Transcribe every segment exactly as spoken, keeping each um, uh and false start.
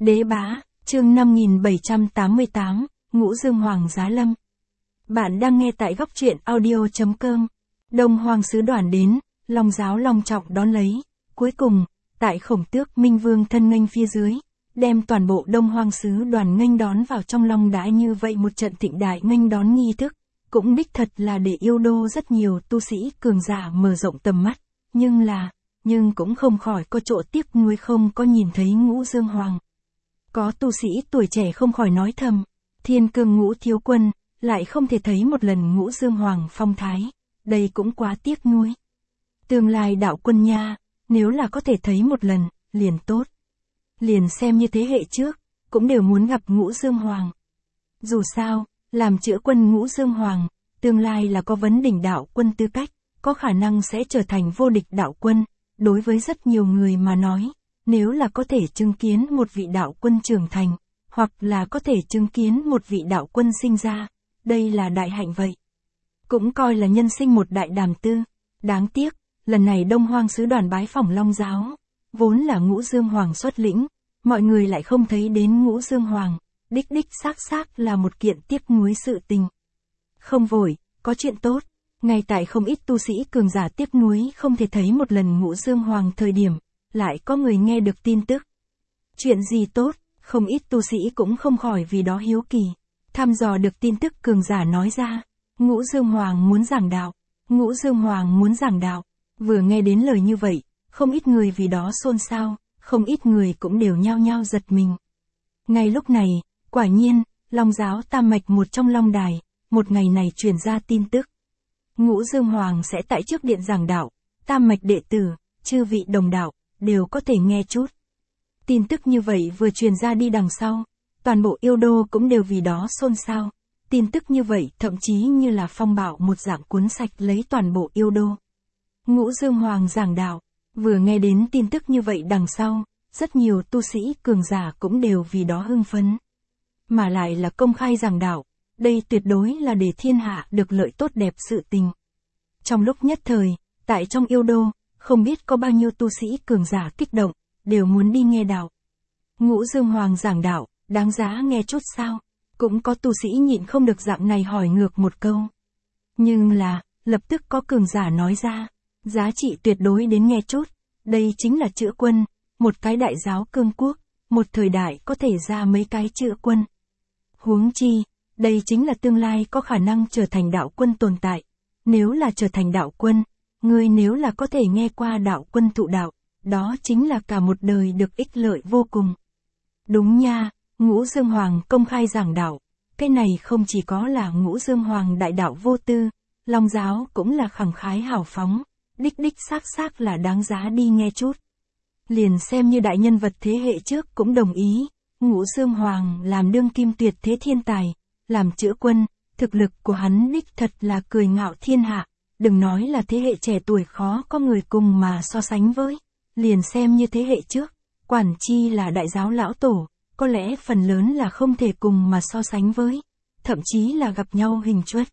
Đế Bá, chương năm nghìn bảy trăm tám mươi tám, Ngũ Dương Hoàng Giá Lâm. Bạn đang nghe tại góc truyện audio chấm com. Đông Hoàng sứ đoàn đến, Long giáo long trọng đón lấy. Cuối cùng, tại Khổng Tước Minh Vương thân nghênh phía dưới, đem toàn bộ Đông Hoàng sứ đoàn nghênh đón vào trong long đãi như vậy một trận thịnh đại nghênh đón nghi thức, cũng đích thật là để yêu đô rất nhiều tu sĩ cường giả mở rộng tầm mắt, nhưng là, nhưng cũng không khỏi có chỗ tiếc nuối không có nhìn thấy Ngũ Dương Hoàng. Có tu sĩ tuổi trẻ không khỏi nói thầm, Thiên Cương Ngũ thiếu quân, lại không thể thấy một lần Ngũ Dương Hoàng phong thái, đây cũng quá tiếc nuối. Tương lai đạo quân nha, nếu là có thể thấy một lần, liền tốt. Liền xem như thế hệ trước, cũng đều muốn gặp Ngũ Dương Hoàng. Dù sao, làm chữa quân Ngũ Dương Hoàng, tương lai là có vấn đỉnh đạo quân tư cách, có khả năng sẽ trở thành vô địch đạo quân, đối với rất nhiều người mà nói. Nếu là có thể chứng kiến một vị đạo quân trưởng thành, hoặc là có thể chứng kiến một vị đạo quân sinh ra, đây là đại hạnh vậy. Cũng coi là nhân sinh một đại đàm tư. Đáng tiếc, lần này Đông Hoang sứ đoàn bái phỏng Long giáo, vốn là Ngũ Dương Hoàng xuất lĩnh, mọi người lại không thấy đến Ngũ Dương Hoàng, đích đích xác xác là một kiện tiếc nuối sự tình. Không vội, có chuyện tốt, ngay tại không ít tu sĩ cường giả tiếc nuối không thể thấy một lần Ngũ Dương Hoàng thời điểm, lại có người nghe được tin tức. Chuyện gì tốt, không ít tu sĩ cũng không khỏi vì đó hiếu kỳ. Thăm dò được tin tức cường giả nói ra, Ngũ Dương Hoàng muốn giảng đạo, Ngũ Dương Hoàng muốn giảng đạo. Vừa nghe đến lời như vậy, không ít người vì đó xôn xao, không ít người cũng đều nhao nhao giật mình. Ngay lúc này, quả nhiên, Long giáo Tam Mạch một trong Long Đài, một ngày này truyền ra tin tức. Ngũ Dương Hoàng sẽ tại trước điện giảng đạo, Tam Mạch đệ tử, chư vị đồng đạo, đều có thể nghe chút. Tin tức như vậy vừa truyền ra đi đằng sau, toàn bộ yêu đô cũng đều vì đó xôn xao. Tin tức như vậy thậm chí như là phong bạo một dạng cuốn sạch lấy toàn bộ yêu đô. Ngũ Dương Hoàng giảng đạo, vừa nghe đến tin tức như vậy đằng sau, rất nhiều tu sĩ cường giả cũng đều vì đó hưng phấn. Mà lại là công khai giảng đạo, đây tuyệt đối là để thiên hạ được lợi tốt đẹp sự tình. Trong lúc nhất thời, tại trong yêu đô, không biết có bao nhiêu tu sĩ cường giả kích động, đều muốn đi nghe đạo. Ngũ Dương Hoàng giảng đạo, đáng giá nghe chút sao? Cũng có tu sĩ nhịn không được dạng này hỏi ngược một câu. Nhưng là, lập tức có cường giả nói ra, giá trị tuyệt đối đến nghe chút, đây chính là chữa quân, một cái đại giáo cương quốc, một thời đại có thể ra mấy cái chữa quân. Huống chi, đây chính là tương lai có khả năng trở thành đạo quân tồn tại. Nếu là trở thành đạo quân, người nếu là có thể nghe qua đạo quân thụ đạo, đó chính là cả một đời được ích lợi vô cùng. Đúng nha, Ngũ Dương Hoàng công khai giảng đạo, cái này không chỉ có là Ngũ Dương Hoàng đại đạo vô tư, Long giáo cũng là khẳng khái hào phóng, đích đích xác xác là đáng giá đi nghe chút. Liền xem như đại nhân vật thế hệ trước cũng đồng ý, Ngũ Dương Hoàng làm đương kim tuyệt thế thiên tài, làm chữa quân, thực lực của hắn đích thật là cười ngạo thiên hạ, đừng nói là thế hệ trẻ tuổi khó có người cùng mà so sánh với, liền xem như thế hệ trước, quản chi là đại giáo lão tổ, có lẽ phần lớn là không thể cùng mà so sánh với, thậm chí là gặp nhau hình chuất.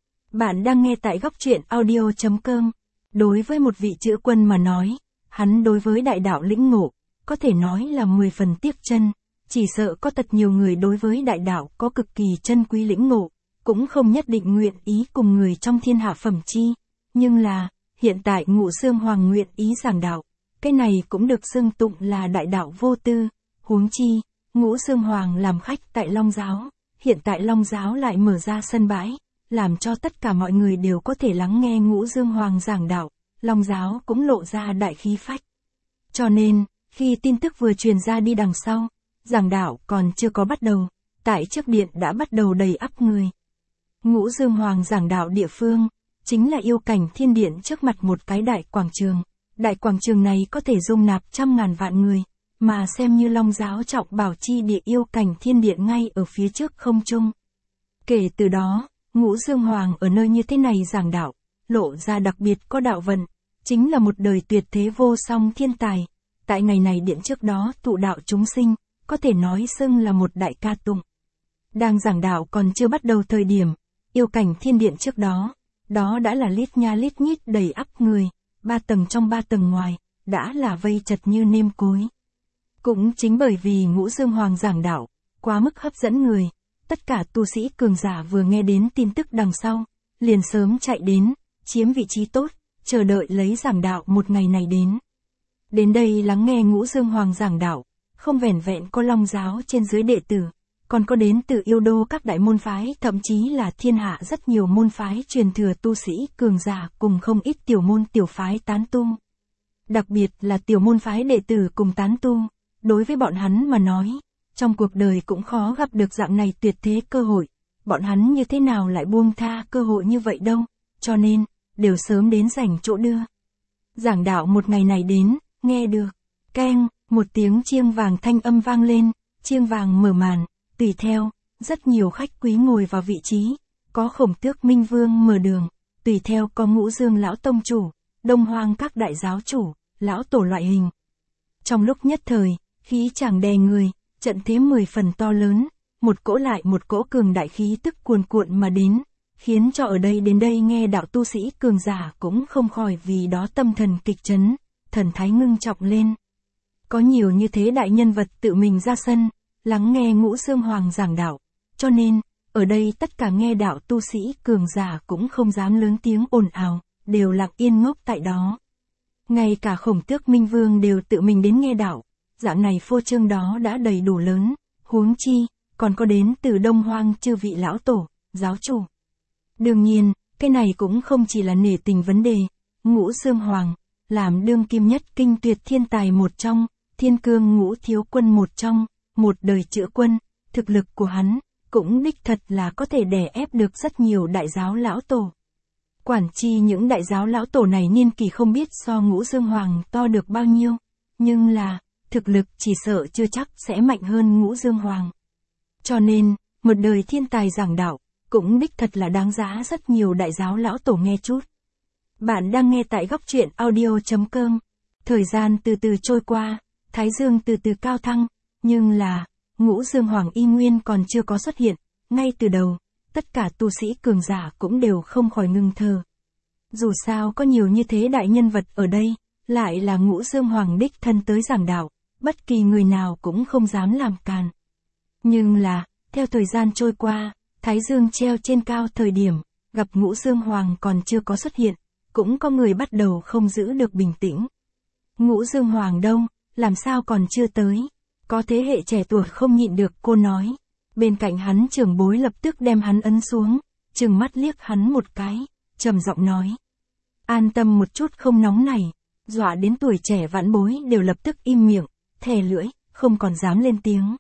Bạn đang nghe tại góc truyện audio chấm com. Đối với một vị chữa quân mà nói, hắn đối với đại đạo lĩnh ngộ, có thể nói là mười phần tiếc chân, chỉ sợ có thật nhiều người đối với đại đạo có cực kỳ chân quý lĩnh ngộ, cũng không nhất định nguyện ý cùng người trong thiên hạ phẩm chi, nhưng là, hiện tại Ngũ Dương Hoàng nguyện ý giảng đạo, cái này cũng được xưng tụng là đại đạo vô tư, huống chi, Ngũ Dương Hoàng làm khách tại Long giáo, hiện tại Long giáo lại mở ra sân bãi, làm cho tất cả mọi người đều có thể lắng nghe Ngũ Dương Hoàng giảng đạo, Long giáo cũng lộ ra đại khí phách. Cho nên, khi tin tức vừa truyền ra đi đằng sau, giảng đạo còn chưa có bắt đầu, tại trước điện đã bắt đầu đầy ắp người. Ngũ Dương Hoàng giảng đạo địa phương, chính là yêu cảnh thiên điện trước mặt một cái đại quảng trường. Đại quảng trường này có thể dung nạp trăm ngàn vạn người, mà xem như Long giáo trọng bảo chi địa yêu cảnh thiên điện ngay ở phía trước không trung. Kể từ đó, Ngũ Dương Hoàng ở nơi như thế này giảng đạo, lộ ra đặc biệt có đạo vận, chính là một đời tuyệt thế vô song thiên tài. Tại ngày này điện trước đó tụ đạo chúng sinh, có thể nói xưng là một đại ca tụng. Đang giảng đạo còn chưa bắt đầu thời điểm, yêu cảnh thiên điện trước đó, đó đã là lít nha lít nhít đầy ắp người, ba tầng trong ba tầng ngoài, đã là vây chật như nêm cối. Cũng chính bởi vì Ngũ Dương Hoàng giảng đạo, quá mức hấp dẫn người, tất cả tu sĩ cường giả vừa nghe đến tin tức đằng sau, liền sớm chạy đến, chiếm vị trí tốt, chờ đợi lấy giảng đạo một ngày này đến. Đến đây lắng nghe Ngũ Dương Hoàng giảng đạo, không vẻn vẹn có Long giáo trên dưới đệ tử, còn có đến từ yêu đô các đại môn phái, thậm chí là thiên hạ rất nhiều môn phái truyền thừa tu sĩ cường giả cùng không ít tiểu môn tiểu phái tán tu. Đặc biệt là tiểu môn phái đệ tử cùng tán tu, đối với bọn hắn mà nói, trong cuộc đời cũng khó gặp được dạng này tuyệt thế cơ hội, bọn hắn như thế nào lại buông tha cơ hội như vậy đâu, cho nên, đều sớm đến dành chỗ đưa. Giảng đạo một ngày này đến, nghe được, keng, một tiếng chiêng vàng thanh âm vang lên, chiêng vàng mở màn, tùy theo, rất nhiều khách quý ngồi vào vị trí, có Khổng Tước Minh Vương mở đường, tùy theo có Ngũ Dương lão tông chủ, Đông Hoang các đại giáo chủ, lão tổ loại hình. Trong lúc nhất thời, khí chàng đè người, trận thế mười phần to lớn, một cỗ lại một cỗ cường đại khí tức cuồn cuộn mà đến, khiến cho ở đây đến đây nghe đạo tu sĩ cường giả cũng không khỏi vì đó tâm thần kịch chấn, thần thái ngưng trọng lên. Có nhiều như thế đại nhân vật tự mình ra sân, lắng nghe Ngũ Dương Hoàng giảng đạo, cho nên, ở đây tất cả nghe đạo tu sĩ cường giả cũng không dám lớn tiếng ồn ào, đều lặng yên ngốc tại đó. Ngay cả Khổng Tước Minh Vương đều tự mình đến nghe đạo, dạng này phô trương đó đã đầy đủ lớn, huống chi, còn có đến từ Đông Hoang chư vị lão tổ, giáo chủ. Đương nhiên, cái này cũng không chỉ là nể tình vấn đề, Ngũ Dương Hoàng, làm đương kim nhất kinh tuyệt thiên tài một trong, thiên cương ngũ thiếu quân một trong, một đời chữa quân, thực lực của hắn, cũng đích thật là có thể đè ép được rất nhiều đại giáo lão tổ. Quản chi những đại giáo lão tổ này niên kỳ không biết so Ngũ Dương Hoàng to được bao nhiêu, nhưng là, thực lực chỉ sợ chưa chắc sẽ mạnh hơn Ngũ Dương Hoàng. Cho nên, một đời thiên tài giảng đạo, cũng đích thật là đáng giá rất nhiều đại giáo lão tổ nghe chút. Bạn đang nghe tại góc truyện audio chấm com. Thời gian từ từ trôi qua, Thái Dương từ từ cao thăng, nhưng là, Ngũ Dương Hoàng y nguyên còn chưa có xuất hiện, ngay từ đầu, tất cả tu sĩ cường giả cũng đều không khỏi ngừng thở. Dù sao có nhiều như thế đại nhân vật ở đây, lại là Ngũ Dương Hoàng đích thân tới giảng đạo, bất kỳ người nào cũng không dám làm càn. Nhưng là, theo thời gian trôi qua, Thái Dương treo trên cao thời điểm, gặp Ngũ Dương Hoàng còn chưa có xuất hiện, cũng có người bắt đầu không giữ được bình tĩnh. Ngũ Dương Hoàng đâu, làm sao còn chưa tới? Có thế hệ trẻ tuổi không nhịn được cô nói. Bên cạnh hắn trưởng bối lập tức đem hắn ấn xuống, trừng mắt liếc hắn một cái, trầm giọng nói. An tâm một chút không nóng này, dọa đến tuổi trẻ vãn bối đều lập tức im miệng, thè lưỡi, không còn dám lên tiếng.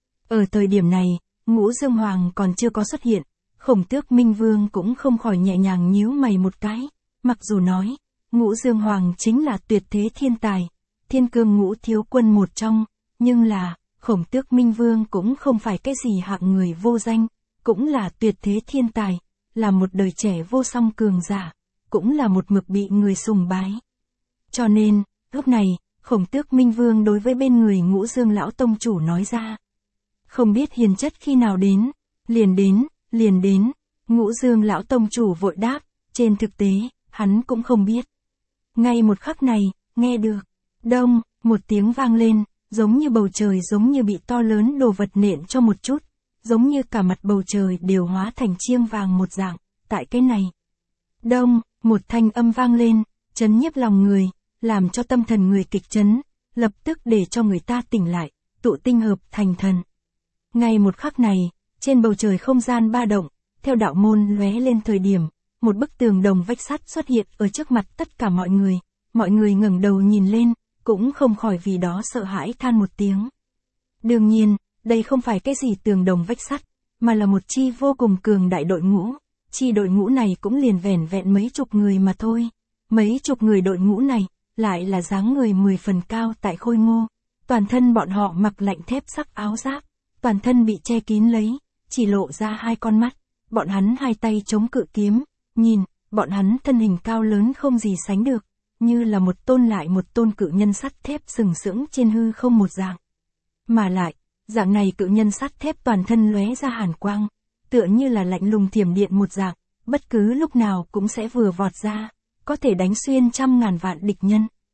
Ở thời điểm này, Ngũ Dương Hoàng còn chưa có xuất hiện, Khổng Tước Minh Vương cũng không khỏi nhẹ nhàng nhíu mày một cái, mặc dù nói, Ngũ Dương Hoàng chính là tuyệt thế thiên tài, thiên cương ngũ thiếu quân một trong, nhưng là, Khổng Tước Minh Vương cũng không phải cái gì hạng người vô danh, cũng là tuyệt thế thiên tài, là một đời trẻ vô song cường giả, cũng là một mực bị người sùng bái. Cho nên, lúc này, Khổng Tước Minh Vương đối với bên người Ngũ Dương lão tông chủ nói ra. Không biết hiền chất khi nào đến, liền đến, liền đến, Ngũ Dương lão tông chủ vội đáp, trên thực tế, hắn cũng không biết. Ngay một khắc này, nghe được, đông, một tiếng vang lên, giống như bầu trời giống như bị to lớn đồ vật nện cho một chút, giống như cả mặt bầu trời đều hóa thành chiêng vàng một dạng, tại cái này. Đông, một thanh âm vang lên, chấn nhiếp lòng người, làm cho tâm thần người kịch chấn, lập tức để cho người ta tỉnh lại, tụ tinh hợp thành thần. Ngay một khắc này, trên bầu trời không gian ba động, theo đạo môn lóe lên thời điểm, một bức tường đồng vách sắt xuất hiện ở trước mặt tất cả mọi người, mọi người ngẩng đầu nhìn lên, cũng không khỏi vì đó sợ hãi than một tiếng. Đương nhiên, đây không phải cái gì tường đồng vách sắt, mà là một chi vô cùng cường đại đội ngũ, chi đội ngũ này cũng liền vẻn vẹn mấy chục người mà thôi. Mấy chục người đội ngũ này, lại là dáng người mười phần cao tại khôi ngô, toàn thân bọn họ mặc lạnh thép sắc áo giáp, toàn thân bị che kín lấy, chỉ lộ ra hai con mắt, bọn hắn hai tay chống cự kiếm, nhìn, bọn hắn thân hình cao lớn không gì sánh được, như là một tôn lại một tôn cự nhân sắt thép sừng sững trên hư không một dạng. Mà lại, dạng này cự nhân sắt thép toàn thân lóe ra hàn quang, tựa như là lạnh lùng thiểm điện một dạng, bất cứ lúc nào cũng sẽ vừa vọt ra, có thể đánh xuyên trăm ngàn vạn địch nhân.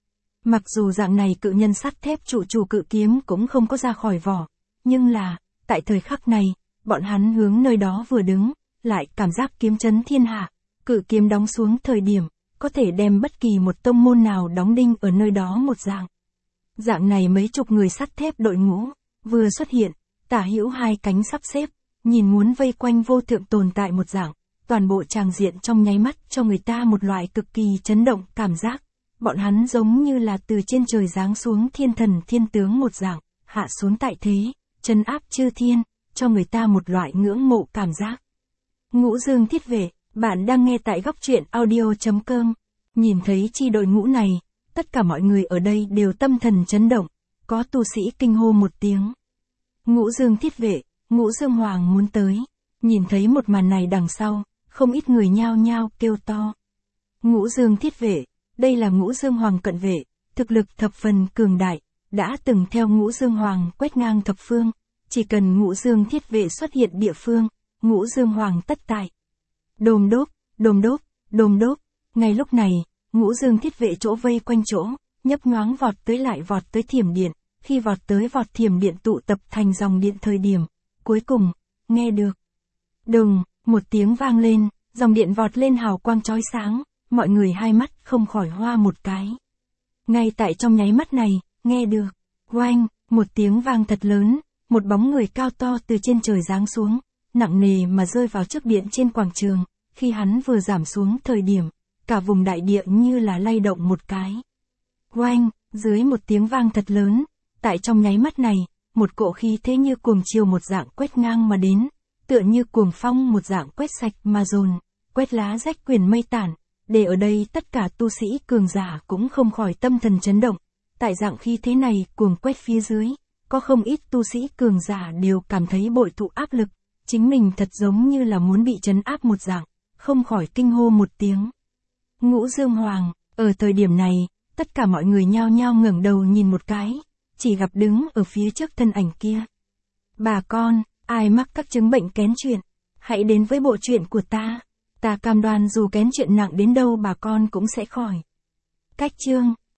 Mặc dù dạng này cự nhân sắt thép trụ chủ cự kiếm cũng không có ra khỏi vỏ, nhưng là, tại thời khắc này, bọn hắn hướng nơi đó vừa đứng, lại cảm giác kiếm chấn thiên hạ, cự kiếm đóng xuống thời điểm, có thể đem bất kỳ một tông môn nào đóng đinh ở nơi đó một dạng. Dạng này mấy chục người sắt thép đội ngũ, vừa xuất hiện, tả hữu hai cánh sắp xếp, nhìn muốn vây quanh vô thượng tồn tại một dạng, toàn bộ tràng diện trong nháy mắt cho người ta một loại cực kỳ chấn động cảm giác. Bọn hắn giống như là từ trên trời giáng xuống thiên thần thiên tướng một dạng, hạ xuống tại thế, trấn áp chư thiên, cho người ta một loại ngưỡng mộ cảm giác. Ngũ Dương Thiết Vệ, bạn đang nghe tại góc truyện audio chấm com. Nhìn thấy chi đội ngũ này, tất cả mọi người ở đây đều tâm thần chấn động, có tu sĩ kinh hô một tiếng. Ngũ Dương Thiết Vệ, Ngũ Dương Hoàng muốn tới. Nhìn thấy một màn này đằng sau, không ít người nhao nhao kêu to. Ngũ Dương Thiết Vệ, đây là Ngũ Dương Hoàng cận vệ, thực lực thập phần cường đại, đã từng theo Ngũ Dương Hoàng quét ngang thập phương, chỉ cần Ngũ Dương Thiết Vệ xuất hiện địa phương, Ngũ Dương Hoàng tất tại. Đồm đốp, đồm đốp, đồm đốp, ngay lúc này, Ngũ Dương Thiết Vệ chỗ vây quanh chỗ, nhấp nhoáng vọt tới lại vọt tới thiểm điện, khi vọt tới vọt thiểm điện tụ tập thành dòng điện thời điểm, cuối cùng, nghe được. Đùng, một tiếng vang lên, dòng điện vọt lên hào quang chói sáng, mọi người hai mắt không khỏi hoa một cái. Ngay tại trong nháy mắt này, nghe được. Oanh, một tiếng vang thật lớn, một bóng người cao to từ trên trời giáng xuống, nặng nề mà rơi vào trước điện trên quảng trường, khi hắn vừa giảm xuống thời điểm, cả vùng đại địa như là lay động một cái. Oanh, dưới một tiếng vang thật lớn, tại trong nháy mắt này, một cỗ khí thế như cuồng chiều một dạng quét ngang mà đến, tựa như cuồng phong một dạng quét sạch mà dồn, quét lá rách quyển mây tản, để ở đây tất cả tu sĩ cường giả cũng không khỏi tâm thần chấn động. Tại dạng khí thế này cuồng quét phía dưới, có không ít tu sĩ cường giả đều cảm thấy bội thụ áp lực, chính mình thật giống như là muốn bị trấn áp một dạng, không khỏi kinh hô một tiếng. Ngũ Dương Hoàng, ở thời điểm này, tất cả mọi người nhao nhao ngẩng đầu nhìn một cái, chỉ gặp đứng ở phía trước thân ảnh kia. Bà con, ai mắc các chứng bệnh kén chuyện, hãy đến với bộ truyện của ta. Ta cam đoan dù kén chuyện nặng đến đâu bà con cũng sẽ khỏi. Cách chương